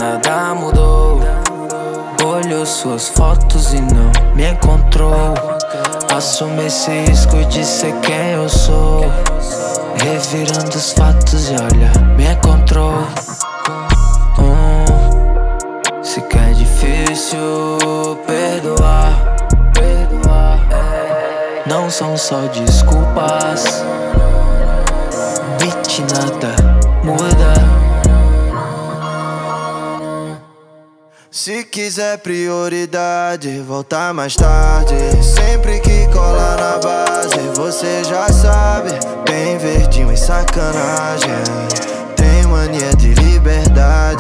Nada mudou. Olhou suas fotos e não me encontrou. Assume esse risco de ser quem eu sou. Revirando os fatos e olha, me encontrou. Se que é difícil perdoar, não são só desculpas. Beat, nada muda. Se quiser prioridade, voltar mais tarde. Sempre que cola na base, você já sabe. Bem verdinho e sacanagem. Tem mania de liberdade.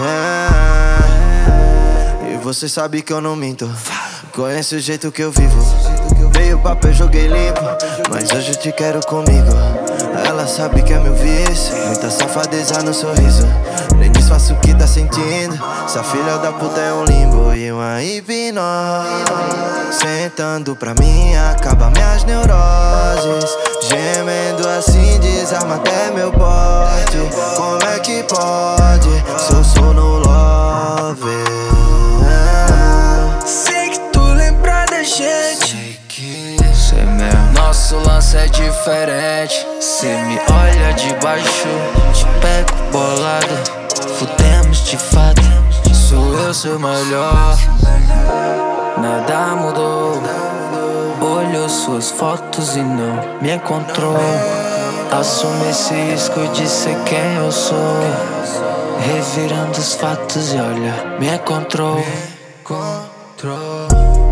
E você sabe que eu não minto. Conhece o jeito que eu vivo. Veio papo, eu joguei limpo, mas hoje eu te quero comigo. Ela sabe que é meu vício, muita safadeza no sorriso. Nem disfarça o que tá sentindo. Essa filha da puta é um limbo e uma hipnose. Sentando pra mim acaba minhas neuroses. Gemendo assim desarma até meu porte. Como é que pode? Sou no love. Sei que tu lembra da gente. Sei mesmo. Nosso lance é diferente. Cê me olha de baixo, te pego bolado. Fudemos de fato, sou eu seu melhor. Nada mudou. Olhou suas fotos e não me encontrou. Assume esse risco de ser quem eu sou. Revirando os fatos e olha, me encontrou.